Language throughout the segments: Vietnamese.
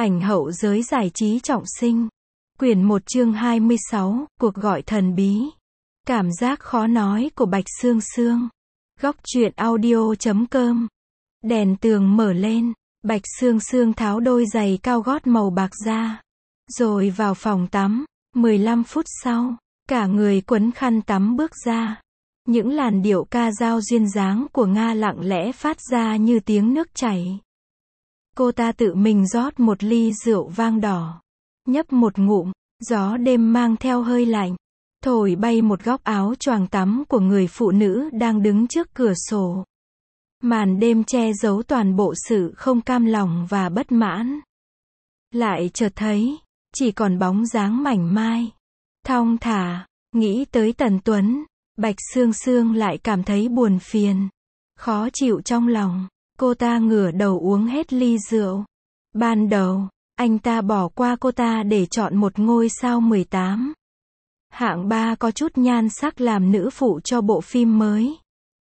Ảnh hậu giới giải trí trọng sinh. Quyển 1 chương 26, cuộc gọi thần bí. Cảm giác khó nói của Bạch Sương Sương. Góc truyện audio.com. Đèn tường mở lên, Bạch Sương Sương tháo đôi giày cao gót màu bạc ra. Rồi vào phòng tắm. 15 phút sau, cả người quấn khăn tắm bước ra. Những làn điệu ca dao duyên dáng của Nga lặng lẽ phát ra như tiếng nước chảy. Cô ta tự mình rót một ly rượu vang đỏ. Nhấp một ngụm, gió đêm mang theo hơi lạnh. Thổi bay một góc áo choàng tắm của người phụ nữ đang đứng trước cửa sổ. Màn đêm che giấu toàn bộ sự không cam lòng và bất mãn. Lại chợt thấy, chỉ còn bóng dáng mảnh mai. Thong thả, nghĩ tới Tần Tuấn, Bạch Sương Sương lại cảm thấy buồn phiền, khó chịu trong lòng. Cô ta ngửa đầu uống hết ly rượu. Ban đầu, anh ta bỏ qua cô ta để chọn một ngôi sao 18. Hạng 3 có chút nhan sắc làm nữ phụ cho bộ phim mới.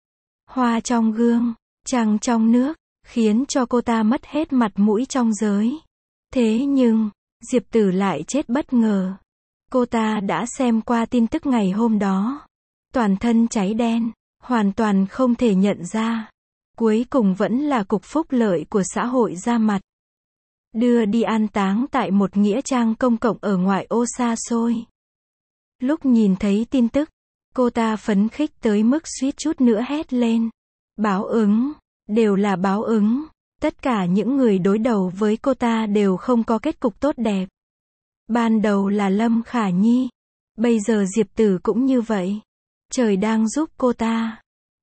Hoa trong gương, trăng trong nước, khiến cho cô ta mất hết mặt mũi trong giới. Thế nhưng, Diệp Tử lại chết bất ngờ. Cô ta đã xem qua tin tức ngày hôm đó. Toàn thân cháy đen, hoàn toàn không thể nhận ra. Cuối cùng vẫn là cục phúc lợi của xã hội ra mặt. Đưa đi an táng tại một nghĩa trang công cộng ở ngoại ô xa xôi. Lúc nhìn thấy tin tức, cô ta phấn khích tới mức suýt chút nữa hét lên. Báo ứng, đều là báo ứng. Tất cả những người đối đầu với cô ta đều không có kết cục tốt đẹp. Ban đầu là Lâm Khả Nhi. Bây giờ Diệp Tử cũng như vậy. Trời đang giúp cô ta.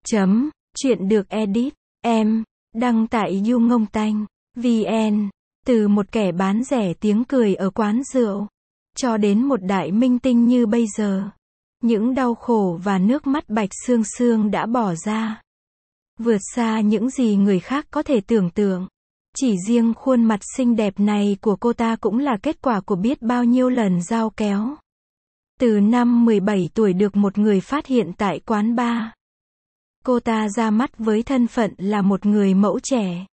Chuyện được edit, em, đăng tại YouNgongTanh.vn. Từ một kẻ bán rẻ tiếng cười ở quán rượu, cho đến một đại minh tinh như bây giờ. Những đau khổ và nước mắt Bạch Sương Sương đã bỏ ra. Vượt xa những gì người khác có thể tưởng tượng. Chỉ riêng khuôn mặt xinh đẹp này của cô ta cũng là kết quả của biết bao nhiêu lần dao kéo. Từ năm 17 tuổi được một người phát hiện tại quán bar. Cô ta ra mắt với thân phận là một người mẫu trẻ.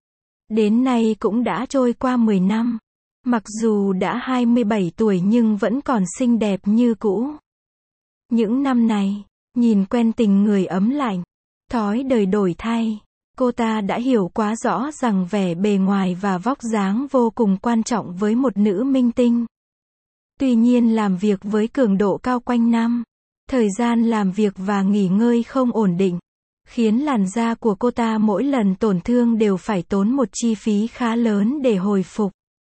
Đến nay cũng đã trôi qua 10 năm. Mặc dù đã 27 tuổi nhưng vẫn còn xinh đẹp như cũ. Những năm này, nhìn quen tình người ấm lạnh, thói đời đổi thay, cô ta đã hiểu quá rõ rằng vẻ bề ngoài và vóc dáng vô cùng quan trọng với một nữ minh tinh. Tuy nhiên làm việc với cường độ cao quanh năm, thời gian làm việc và nghỉ ngơi không ổn định, khiến làn da của cô ta mỗi lần tổn thương đều phải tốn một chi phí khá lớn để hồi phục,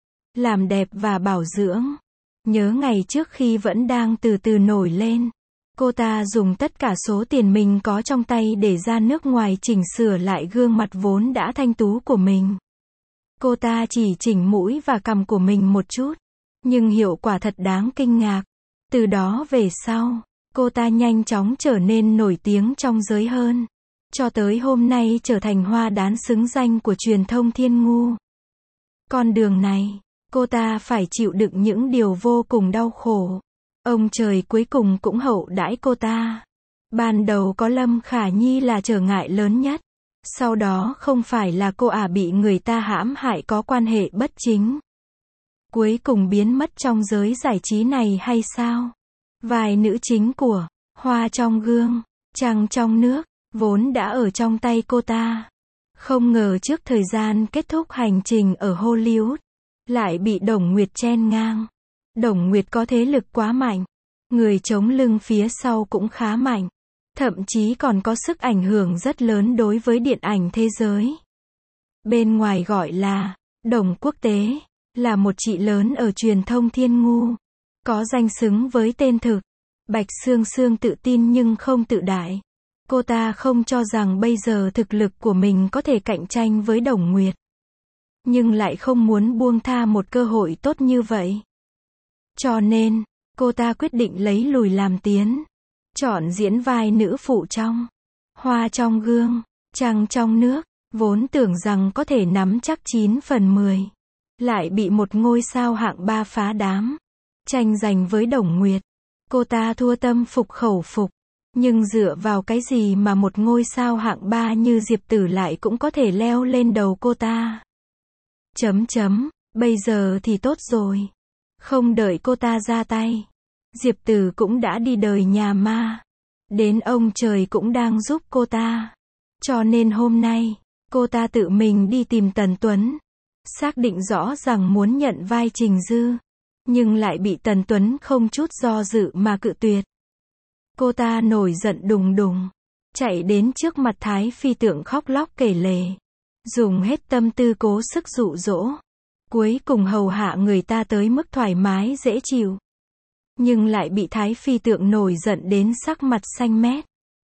làm đẹp và bảo dưỡng. Nhớ ngày trước khi vẫn đang từ từ nổi lên, cô ta dùng tất cả số tiền mình có trong tay để ra nước ngoài chỉnh sửa lại gương mặt vốn đã thanh tú của mình. Cô ta chỉ chỉnh mũi và cằm của mình một chút, nhưng hiệu quả thật đáng kinh ngạc. Từ đó về sau, cô ta nhanh chóng trở nên nổi tiếng trong giới hơn. Cho tới hôm nay trở thành hoa đán xứng danh của truyền thông thiên ngu. Con đường này, cô ta phải chịu đựng những điều vô cùng đau khổ. Ông trời cuối cùng cũng hậu đãi cô ta. Ban đầu có Lâm Khả Nhi là trở ngại lớn nhất. Sau đó không phải là cô bị người ta hãm hại có quan hệ bất chính. Cuối cùng biến mất trong giới giải trí này hay sao? Vài nữ chính của Hoa trong gương, Trăng trong nước vốn đã ở trong tay cô ta. Không ngờ trước thời gian kết thúc hành trình ở Hollywood, lại bị Đồng Nguyệt chen ngang. Đồng Nguyệt có thế lực quá mạnh. Người chống lưng phía sau cũng khá mạnh. Thậm chí còn có sức ảnh hưởng rất lớn đối với điện ảnh thế giới. Bên ngoài gọi là Đồng Quốc tế, là một chị lớn ở truyền thông thiên ngu. Có danh xứng với tên thực. Bạch Sương Sương tự tin nhưng không tự đại. Cô ta không cho rằng bây giờ thực lực của mình có thể cạnh tranh với Đồng Nguyệt. Nhưng lại không muốn buông tha một cơ hội tốt như vậy. Cho nên, cô ta quyết định lấy lùi làm tiến. Chọn diễn vai nữ phụ trong Hoa trong gương, Trăng trong nước. Vốn tưởng rằng có thể nắm chắc 9 phần 10. Lại bị một ngôi sao hạng 3 phá đám. Tranh giành với Đồng Nguyệt. Cô ta thua tâm phục khẩu phục. Nhưng dựa vào cái gì mà một ngôi sao hạng 3 như Diệp Tử lại cũng có thể leo lên đầu cô ta? Bây giờ thì tốt rồi. Không đợi cô ta ra tay, Diệp Tử cũng đã đi đời nhà ma. Đến ông trời cũng đang giúp cô ta. Cho nên hôm nay, cô ta tự mình đi tìm Tần Tuấn. Xác định rõ rằng muốn nhận vai Trình Dư. Nhưng lại bị Tần Tuấn không chút do dự mà cự tuyệt. Cô ta nổi giận đùng đùng. Chạy đến trước mặt Thái Phi Tượng khóc lóc kể lể. Dùng hết tâm tư cố sức dụ dỗ. Cuối cùng hầu hạ người ta tới mức thoải mái dễ chịu. Nhưng lại bị Thái Phi Tượng nổi giận đến sắc mặt xanh mét.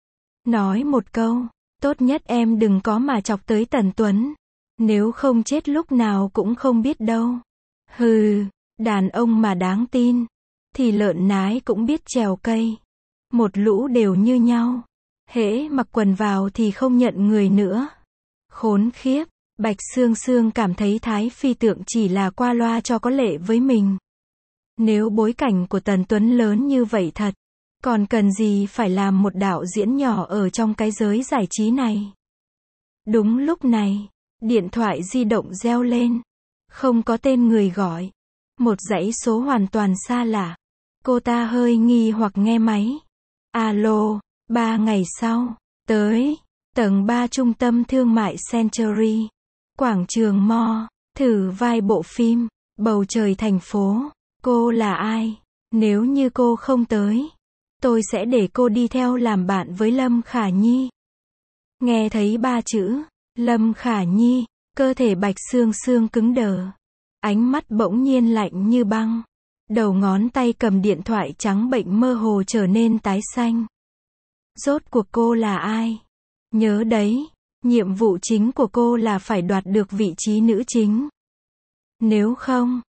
Nói một câu, tốt nhất em đừng có mà chọc tới Tần Tuấn. Nếu không chết lúc nào cũng không biết đâu. Hừ, đàn ông mà đáng tin. Thì lợn nái cũng biết trèo cây. Một lũ đều như nhau. Hễ mặc quần vào thì không nhận người nữa. Khốn khiếp, Bạch Sương Sương cảm thấy Thái Phi Tượng chỉ là qua loa cho có lệ với mình. Nếu bối cảnh của Tần Tuấn lớn như vậy thật, còn cần gì phải làm một đạo diễn nhỏ ở trong cái giới giải trí này. Đúng lúc này, điện thoại di động reo lên. Không có tên người gọi. Một dãy số hoàn toàn xa lạ. Cô ta hơi nghi hoặc nghe máy. Alo, 3 ngày sau, tới, tầng 3 trung tâm thương mại Century, quảng trường Mo, thử vai bộ phim, Bầu trời thành phố. Cô là ai? Nếu như cô không tới, tôi sẽ để cô đi theo làm bạn với Lâm Khả Nhi. Nghe thấy 3 chữ, Lâm Khả Nhi, cơ thể Bạch Sương Sương cứng đờ. Ánh mắt bỗng nhiên lạnh như băng. Đầu ngón tay cầm điện thoại trắng bệnh mơ hồ trở nên tái xanh. Rốt cuộc cô là ai? Nhớ đấy, nhiệm vụ chính của cô là phải đoạt được vị trí nữ chính. Nếu không,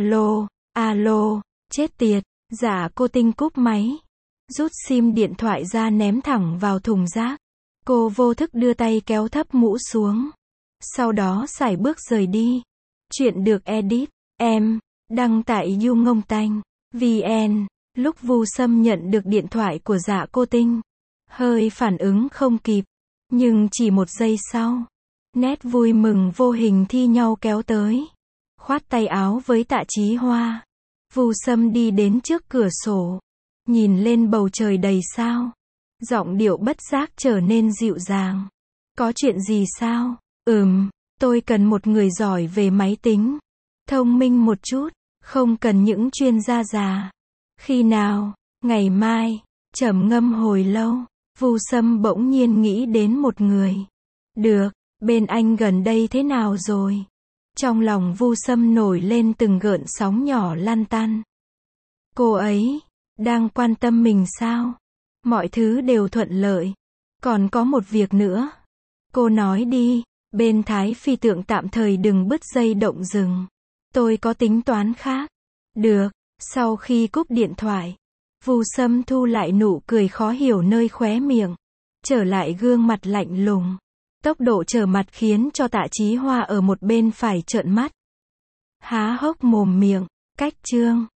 alo, chết tiệt, dạ cô Tinh cúp máy. Rút sim điện thoại ra ném thẳng vào thùng rác. Cô vô thức đưa tay kéo thấp mũ xuống. Sau đó sải bước rời đi. Chuyện được edit, em, đăng tại YouNgongTanh.vn. Lúc Vu Sâm nhận được điện thoại của dạ cô Tinh, hơi phản ứng không kịp. Nhưng chỉ một giây sau, nét vui mừng vô hình thi nhau kéo tới. Khoát tay áo với Tạ Chí Hoa. Vu Sâm đi đến trước cửa sổ. Nhìn lên bầu trời đầy sao. Giọng điệu bất giác trở nên dịu dàng. Có chuyện gì sao? Tôi cần một người giỏi về máy tính. Thông minh một chút. Không cần những chuyên gia già. Khi nào? Ngày mai. Trầm ngâm hồi lâu. Vu Sâm bỗng nhiên nghĩ đến một người. Được, bên anh gần đây thế nào rồi? Trong lòng Vu Sâm nổi lên từng gợn sóng nhỏ lăn tăn. Cô ấy đang quan tâm mình sao? Mọi thứ đều thuận lợi. Còn có một việc nữa. Cô nói đi, bên Thái Phi Tượng tạm thời đừng bứt dây động rừng. Tôi có tính toán khác. Được, sau khi cúp điện thoại, Vu Sâm thu lại nụ cười khó hiểu nơi khóe miệng. Trở lại gương mặt lạnh lùng. Tốc độ trở mặt khiến cho Tạ Chí Hoa ở một bên phải trợn mắt. Há hốc mồm miệng. Cách chương